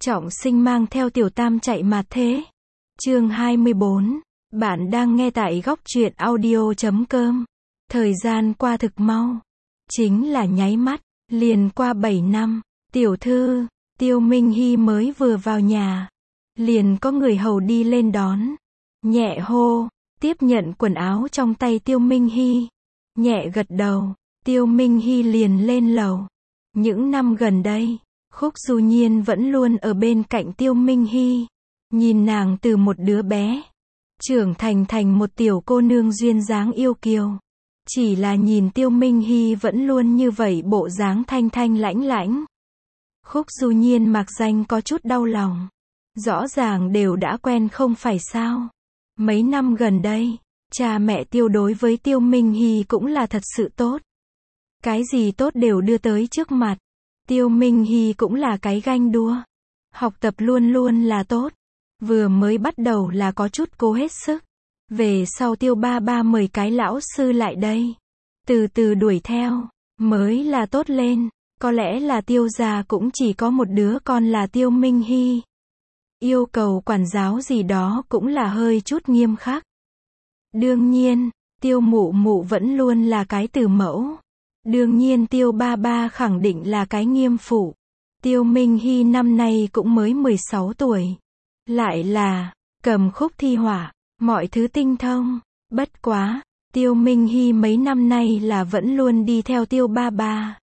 Trọng Sinh mang theo Tiểu Tam chạy mà thế. Chương 24. Bạn đang nghe tại góc truyện audio.com. Thời gian qua thực mau. Chính là nháy mắt, liền qua 7 năm. Tiểu thư, Tiêu Minh Hy mới vừa vào nhà. Liền có người hầu đi lên đón. Nhẹ hô, tiếp nhận quần áo trong tay Tiêu Minh Hy. Nhẹ gật đầu, Tiêu Minh Hy liền lên lầu. Những năm gần đây, Khúc Du Nhiên vẫn luôn ở bên cạnh Tiêu Minh Hy. Nhìn nàng từ một đứa bé, trưởng thành một tiểu cô nương duyên dáng yêu kiều. Chỉ là nhìn Tiêu Minh Hy vẫn luôn như vậy bộ dáng thanh thanh lãnh lãnh. Khúc Du Nhiên mạc danh có chút đau lòng. Rõ ràng đều đã quen không phải sao. Mấy năm gần đây, cha mẹ Tiêu đối với Tiêu Minh Hy cũng là thật sự tốt. Cái gì tốt đều đưa tới trước mặt. Tiêu Minh Hy cũng là cái ganh đua. Học tập luôn luôn là tốt. Vừa mới bắt đầu là có chút cố hết sức. Về sau Tiêu ba ba mời cái lão sư lại đây. Từ từ đuổi theo, mới là tốt lên. Có lẽ là Tiêu gia cũng chỉ có một đứa con là Tiêu Minh Hy. Yêu cầu quản giáo gì đó cũng là hơi chút nghiêm khắc. Đương nhiên, Tiêu mụ mụ vẫn luôn là cái từ mẫu. Đương nhiên Tiêu ba ba khẳng định là cái nghiêm phụ. Tiêu Minh Hy năm nay cũng mới 16 tuổi. Lại là, cầm khúc thi họa, mọi thứ tinh thông. Bất quá, Tiêu Minh Hy mấy năm nay là vẫn luôn đi theo Tiêu ba ba.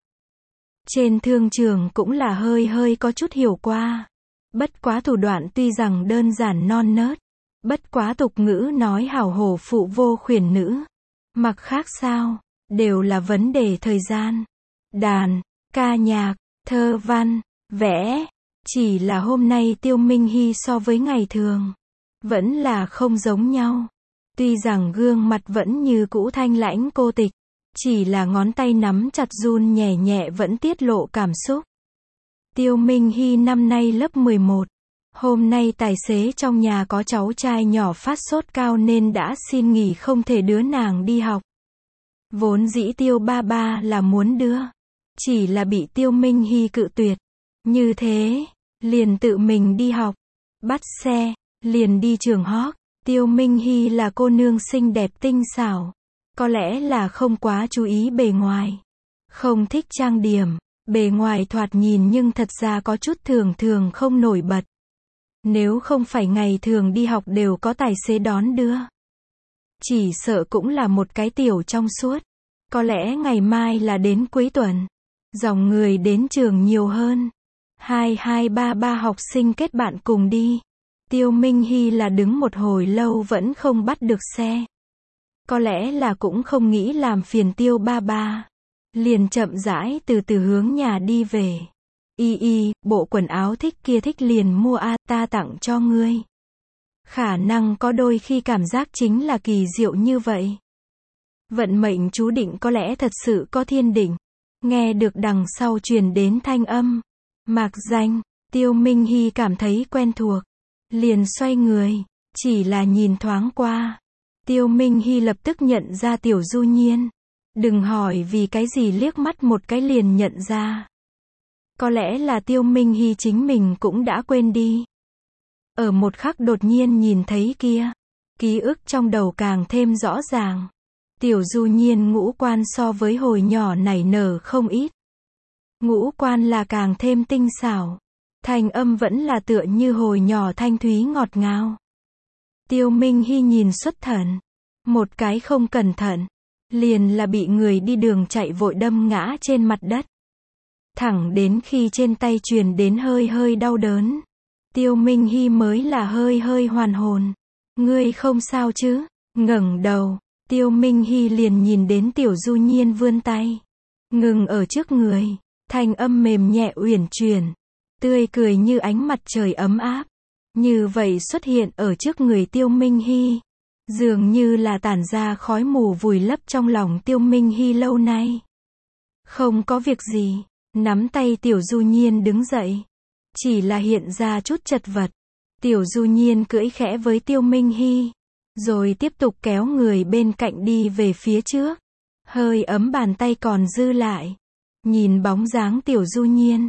Trên thương trường cũng là hơi có chút hiểu qua. Bất quá thủ đoạn tuy rằng đơn giản non nớt. Bất quá tục ngữ nói hảo hổ phụ vô khuyển nữ. Mặc khác sao, đều là vấn đề thời gian. Đàn, ca nhạc, thơ văn, vẽ. Chỉ là hôm nay Tiêu Minh Hy so với ngày thường, vẫn là không giống nhau. Tuy rằng gương mặt vẫn như cũ thanh lãnh cô tịch. Chỉ là ngón tay nắm chặt run nhẹ nhẹ vẫn tiết lộ cảm xúc. Tiêu Minh Hy năm nay lớp 11. Hôm nay tài xế trong nhà có cháu trai nhỏ phát sốt cao nên đã xin nghỉ không thể đưa nàng đi học. Vốn dĩ Tiêu ba ba là muốn đưa. Chỉ là bị Tiêu Minh Hy cự tuyệt. Như thế, liền tự mình đi học. Bắt xe, liền đi trường hót. Tiêu Minh Hy là cô nương xinh đẹp tinh xảo. Có lẽ là không quá chú ý bề ngoài. Không thích trang điểm. Bề ngoài thoạt nhìn nhưng thật ra có chút thường không nổi bật. Nếu không phải ngày thường đi học đều có tài xế đón đưa. Chỉ sợ cũng là một cái tiểu trong suốt. Có lẽ ngày mai là đến cuối tuần. Dòng người đến trường nhiều hơn. 2233 học sinh kết bạn cùng đi. Tiêu Minh Hy là đứng một hồi lâu vẫn không bắt được xe. Có lẽ là cũng không nghĩ làm phiền Tiêu ba ba. Liền chậm rãi từ từ hướng nhà đi về. Bộ quần áo thích kia thích liền mua ta tặng cho ngươi. Khả năng có đôi khi cảm giác chính là kỳ diệu như vậy. Vận mệnh chú định có lẽ thật sự có thiên định. Nghe được đằng sau truyền đến thanh âm. Mạc danh, Tiêu Minh Hy cảm thấy quen thuộc. Liền xoay người, chỉ là nhìn thoáng qua. Tiêu Minh Hy lập tức nhận ra Tiểu Du Nhiên. Đừng hỏi vì cái gì liếc mắt một cái liền nhận ra. Có lẽ là Tiêu Minh Hy chính mình cũng đã quên đi. Ở một khắc đột nhiên nhìn thấy kia. Ký ức trong đầu càng thêm rõ ràng. Tiểu Du Nhiên ngũ quan so với hồi nhỏ nảy nở không ít. Ngũ quan là càng thêm tinh xảo. Thanh âm vẫn là tựa như hồi nhỏ thanh thúy ngọt ngào. Tiêu Minh Hy nhìn xuất thần. Một cái không cẩn thận. Liền là bị người đi đường chạy vội đâm ngã trên mặt đất. Thẳng đến khi trên tay truyền đến hơi đau đớn. Tiêu Minh Hy mới là hơi hoàn hồn. Ngươi không sao chứ? Ngẩng đầu, Tiêu Minh Hy liền nhìn đến Tiểu Du Nhiên vươn tay. Ngừng ở trước người. Thanh âm mềm nhẹ uyển chuyển. Tươi cười như ánh mặt trời ấm áp. Như vậy xuất hiện ở trước người Tiêu Minh Hy. Dường như là tản ra khói mù vùi lấp trong lòng Tiêu Minh Hy lâu nay. Không có việc gì. Nắm tay Tiểu Du Nhiên đứng dậy. Chỉ là hiện ra chút chật vật. Tiểu Du Nhiên cưỡi khẽ với Tiêu Minh Hy. Rồi tiếp tục kéo người bên cạnh đi về phía trước. Hơi ấm bàn tay còn dư lại. Nhìn bóng dáng Tiểu Du Nhiên.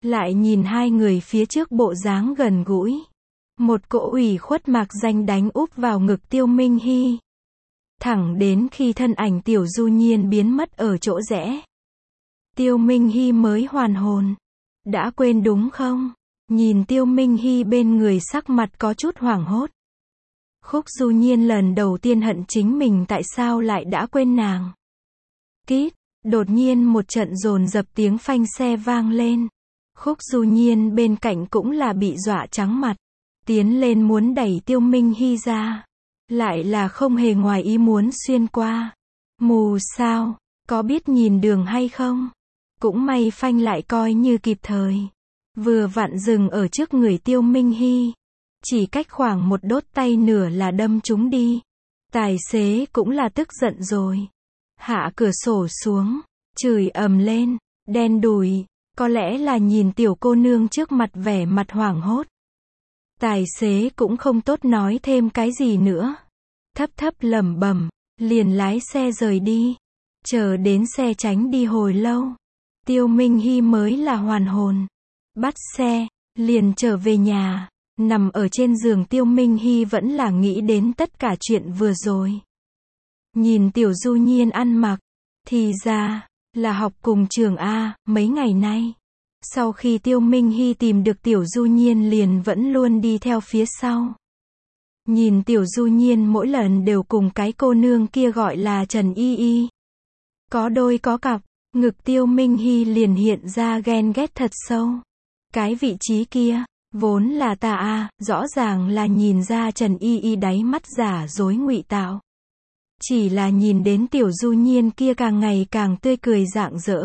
lại nhìn hai người phía trước bộ dáng gần gũi. Một cỗ ủy khuất mạc danh đánh úp vào ngực Tiêu Minh Hy. Thẳng đến khi thân ảnh Tiểu Du Nhiên biến mất ở chỗ rẽ. Tiêu Minh Hy mới hoàn hồn. Đã quên đúng không? Nhìn Tiêu Minh Hy bên người sắc mặt có chút hoảng hốt. Khúc Du Nhiên lần đầu tiên hận chính mình tại sao lại đã quên nàng. Kít, đột nhiên một trận dồn dập tiếng phanh xe vang lên. Khúc Du Nhiên bên cạnh cũng là bị dọa trắng mặt. Tiến lên muốn đẩy Tiêu Minh Hy ra. Lại là không hề ngoài ý muốn xuyên qua. Mù sao, có biết nhìn đường hay không? Cũng may phanh lại coi như kịp thời. Vừa vặn dừng ở trước người Tiêu Minh Hy. Chỉ cách khoảng một đốt tay nửa là đâm chúng đi. Tài xế cũng là tức giận rồi. Hạ cửa sổ xuống, chửi ầm lên, đen đủi, có lẽ là nhìn tiểu cô nương trước mặt vẻ mặt hoảng hốt. Tài xế cũng không tốt nói thêm cái gì nữa. Thấp thấp lẩm bẩm, liền lái xe rời đi. Chờ đến xe tránh đi hồi lâu. Tiêu Minh Hy mới là hoàn hồn. Bắt xe, liền trở về nhà. Nằm ở trên giường Tiêu Minh Hy vẫn là nghĩ đến tất cả chuyện vừa rồi. Nhìn Tiểu Du Nhiên ăn mặc, thì ra là học cùng trường A, mấy ngày nay. Sau khi Tiêu Minh Hy tìm được Tiểu Du Nhiên liền vẫn luôn đi theo phía sau. Nhìn Tiểu Du Nhiên mỗi lần đều cùng cái cô nương kia gọi là Trần Y Y. Có đôi có cặp, ngực Tiêu Minh Hy liền hiện ra ghen ghét thật sâu. Cái vị trí kia, vốn là tà a, rõ ràng là nhìn ra Trần Y Y đáy mắt giả dối ngụy tạo. Chỉ là nhìn đến Tiểu Du Nhiên kia càng ngày càng tươi cười rạng rỡ.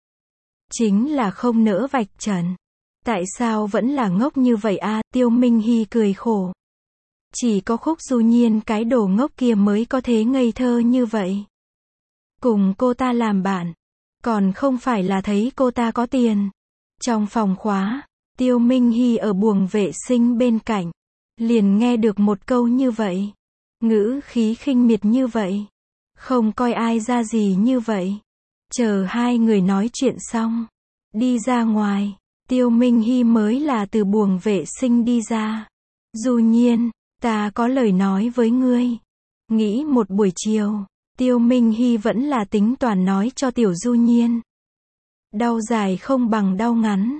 Chính là không nỡ vạch trần. Tại sao vẫn là ngốc như vậy a? Tiêu Minh Hy cười khổ. Chỉ có Khúc Du Nhiên cái đồ ngốc kia mới có thế ngây thơ như vậy. Cùng cô ta làm bạn, còn không phải là thấy cô ta có tiền. Trong phòng khóa, Tiêu Minh Hy ở buồng vệ sinh bên cạnh, liền nghe được một câu như vậy. Ngữ khí khinh miệt như vậy. Không coi ai ra gì như vậy. Chờ hai người nói chuyện xong, đi ra ngoài, Tiêu Minh Hy mới là từ buồng vệ sinh đi ra. Du Nhiên, ta có lời nói với ngươi. Nghĩ một buổi chiều, Tiêu Minh Hy vẫn là tính toán nói cho Tiểu Du Nhiên. Đau dài không bằng đau ngắn.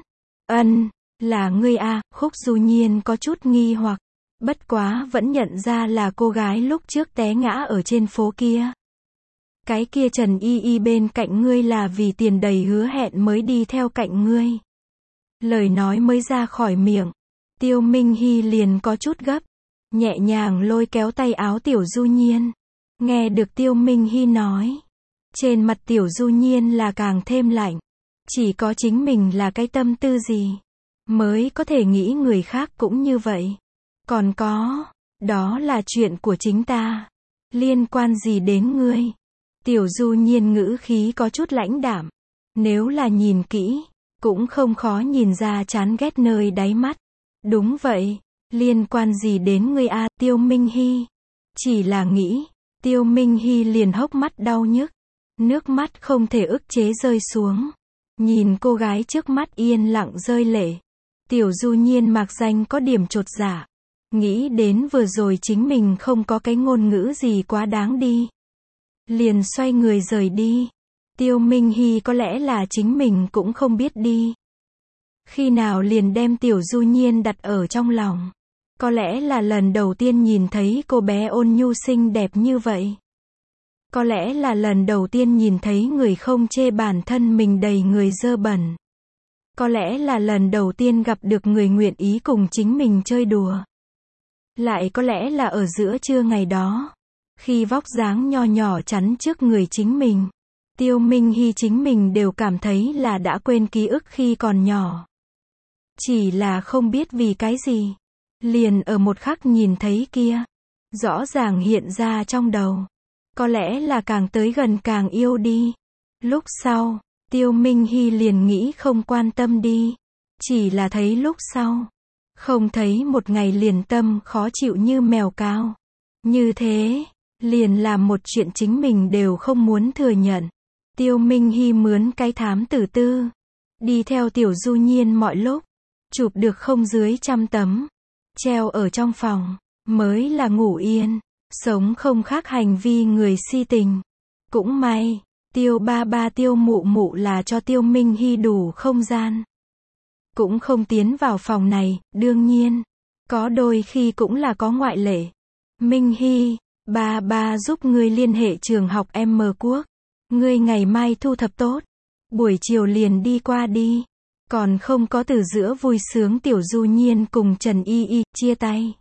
Là ngươi a? Khúc Du Nhiên có chút nghi hoặc. Bất quá vẫn nhận ra là cô gái lúc trước té ngã ở trên phố kia. Cái kia Trần Y Y bên cạnh ngươi là vì tiền đầy hứa hẹn mới đi theo cạnh ngươi. Lời nói mới ra khỏi miệng, Tiêu Minh Hy liền có chút gấp, nhẹ nhàng lôi kéo tay áo Tiểu Du Nhiên. Nghe được Tiêu Minh Hy nói, trên mặt Tiểu Du Nhiên là càng thêm lạnh. Chỉ có chính mình là cái tâm tư gì, mới có thể nghĩ người khác cũng như vậy. Còn có, đó là chuyện của chính ta. Liên quan gì đến ngươi? Tiểu Du Nhiên ngữ khí có chút lãnh đạm. Nếu là nhìn kỹ, cũng không khó nhìn ra chán ghét nơi đáy mắt. Đúng vậy, liên quan gì đến ngươi a? Tiêu Minh Hy. Chỉ là nghĩ, Tiêu Minh Hy liền hốc mắt đau nhức. Nước mắt không thể ức chế rơi xuống. Nhìn cô gái trước mắt yên lặng rơi lệ. Tiểu Du Nhiên mạc danh có điểm chột dạ. Nghĩ đến vừa rồi chính mình không có cái ngôn ngữ gì quá đáng đi. Liền xoay người rời đi. Tiêu Minh Hy có lẽ là chính mình cũng không biết đi. Khi nào liền đem Tiểu Du Nhiên đặt ở trong lòng. Có lẽ là lần đầu tiên nhìn thấy cô bé ôn nhu xinh đẹp như vậy. Có lẽ là lần đầu tiên nhìn thấy người không chê bản thân mình đầy người dơ bẩn. Có lẽ là lần đầu tiên gặp được người nguyện ý cùng chính mình chơi đùa. Lại có lẽ là ở giữa trưa ngày đó, khi vóc dáng nho nhỏ chắn trước người chính mình, Tiêu Minh Hy chính mình đều cảm thấy là đã quên ký ức khi còn nhỏ. Chỉ là không biết vì cái gì, liền ở một khắc nhìn thấy kia, rõ ràng hiện ra trong đầu. Có lẽ là càng tới gần càng yêu đi. Lúc sau, Tiêu Minh Hy liền nghĩ không quan tâm đi. Chỉ là thấy lúc sau, không thấy một ngày liền tâm khó chịu như mèo cao. Như thế, liền làm một chuyện chính mình đều không muốn thừa nhận. Tiêu Minh Hy mướn cái thám tử tư. đi theo Tiểu Du Nhiên mọi lúc, chụp được không dưới 100 tấm, treo ở trong phòng, mới là ngủ yên, sống không khác hành vi người si tình. Cũng may, Tiêu ba ba Tiêu mụ mụ là cho Tiêu Minh Hy đủ không gian. Cũng không tiến vào phòng này, đương nhiên, có đôi khi cũng là có ngoại lệ. Minh Hy, ba ba giúp ngươi liên hệ trường học M Quốc. Ngươi ngày mai thu thập tốt, buổi chiều liền đi qua đi. Còn không có từ giữa vui sướng Tiểu Du Nhiên cùng Trần Y Y chia tay.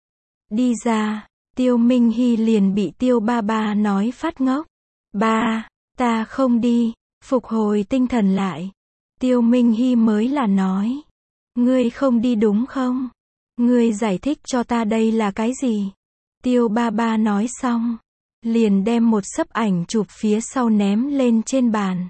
Đi ra, Tiêu Minh Hy liền bị Tiêu ba ba nói phát ngốc. Ba, ta không đi, phục hồi tinh thần lại. Tiêu Minh Hy mới là nói. Ngươi không đi đúng không? Ngươi giải thích cho ta đây là cái gì? Tiêu ba ba nói xong, liền đem một xấp ảnh chụp phía sau ném lên trên bàn.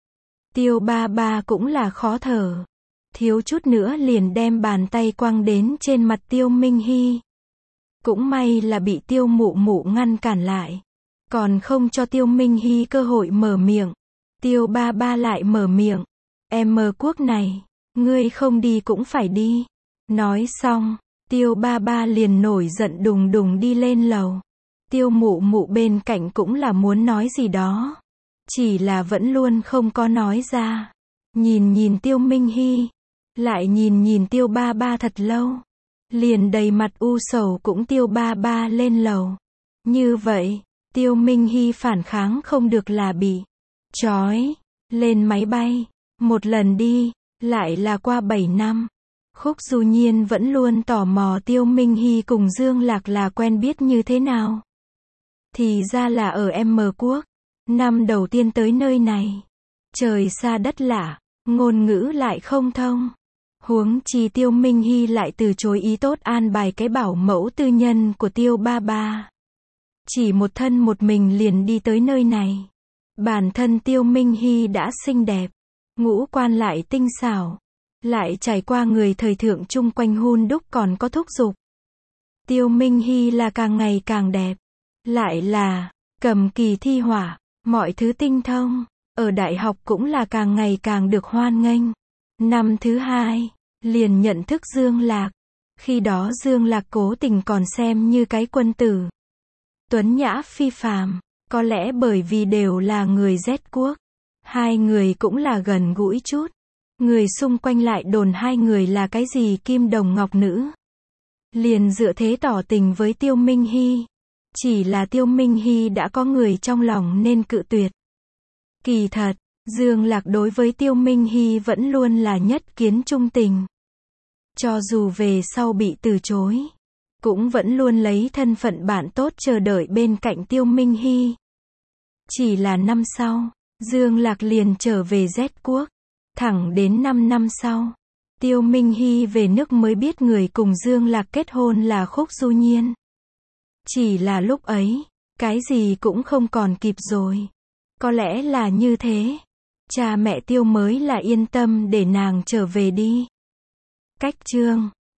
Tiêu ba ba cũng là khó thở, thiếu chút nữa liền đem bàn tay quăng đến trên mặt Tiêu Minh Hy. Cũng may là bị Tiêu mụ mụ ngăn cản lại, còn không cho Tiêu Minh Hy cơ hội mở miệng. Tiêu ba ba lại mở miệng. M Quốc này, ngươi không đi cũng phải đi. Nói xong, Tiêu ba ba liền nổi giận đùng đùng đi lên lầu. Tiêu mụ mụ bên cạnh cũng là muốn nói gì đó, chỉ là vẫn luôn không có nói ra. Nhìn nhìn Tiêu Minh Hy, lại nhìn nhìn Tiêu ba ba thật lâu, liền đầy mặt u sầu cũng Tiêu ba ba lên lầu. Như vậy, Tiêu Minh Hy phản kháng không được là bị trói lên máy bay. Một lần đi, lại là qua 7 năm. Khúc Du Nhiên vẫn luôn tò mò Tiêu Minh Hy cùng Dương Lạc là quen biết như thế nào. Thì ra là ở M Quốc. Năm đầu tiên tới nơi này, trời xa đất lạ, ngôn ngữ lại không thông. Huống chi Tiêu Minh Hy lại từ chối ý tốt an bài cái bảo mẫu tư nhân của Tiêu ba ba. Chỉ một thân một mình liền đi tới nơi này. Bản thân Tiêu Minh Hy đã xinh đẹp, ngũ quan lại tinh xảo, lại trải qua người thời thượng chung quanh hun đúc còn có thúc giục. Tiêu Minh Hy là càng ngày càng đẹp, lại là cầm kỳ thi họa, mọi thứ tinh thông, ở đại học cũng là càng ngày càng được hoan nghênh. Năm thứ 2, liền nhận thức Dương Lạc. Khi đó Dương Lạc cố tình còn xem như cái quân tử tuấn nhã phi phàm, có lẽ bởi vì đều là người Z quốc. Hai người cũng là gần gũi chút. Người xung quanh lại đồn hai người là cái gì kim đồng ngọc nữ. Liền dựa thế tỏ tình với Tiêu Minh Hy. Chỉ là Tiêu Minh Hy đã có người trong lòng nên cự tuyệt. Kỳ thật, Dương Lạc đối với Tiêu Minh Hy vẫn luôn là nhất kiến trung tình. Cho dù về sau bị từ chối, cũng vẫn luôn lấy thân phận bạn tốt chờ đợi bên cạnh Tiêu Minh Hy. Chỉ là năm sau, Dương Lạc liền trở về Z quốc. Thẳng đến 5 năm sau, Tiêu Minh Hy về nước mới biết người cùng Dương Lạc kết hôn là Khúc Du Nhiên. Chỉ là lúc ấy, cái gì cũng không còn kịp rồi. Có lẽ là như thế. Cha mẹ Tiêu mới là yên tâm để nàng trở về đi. Cách chương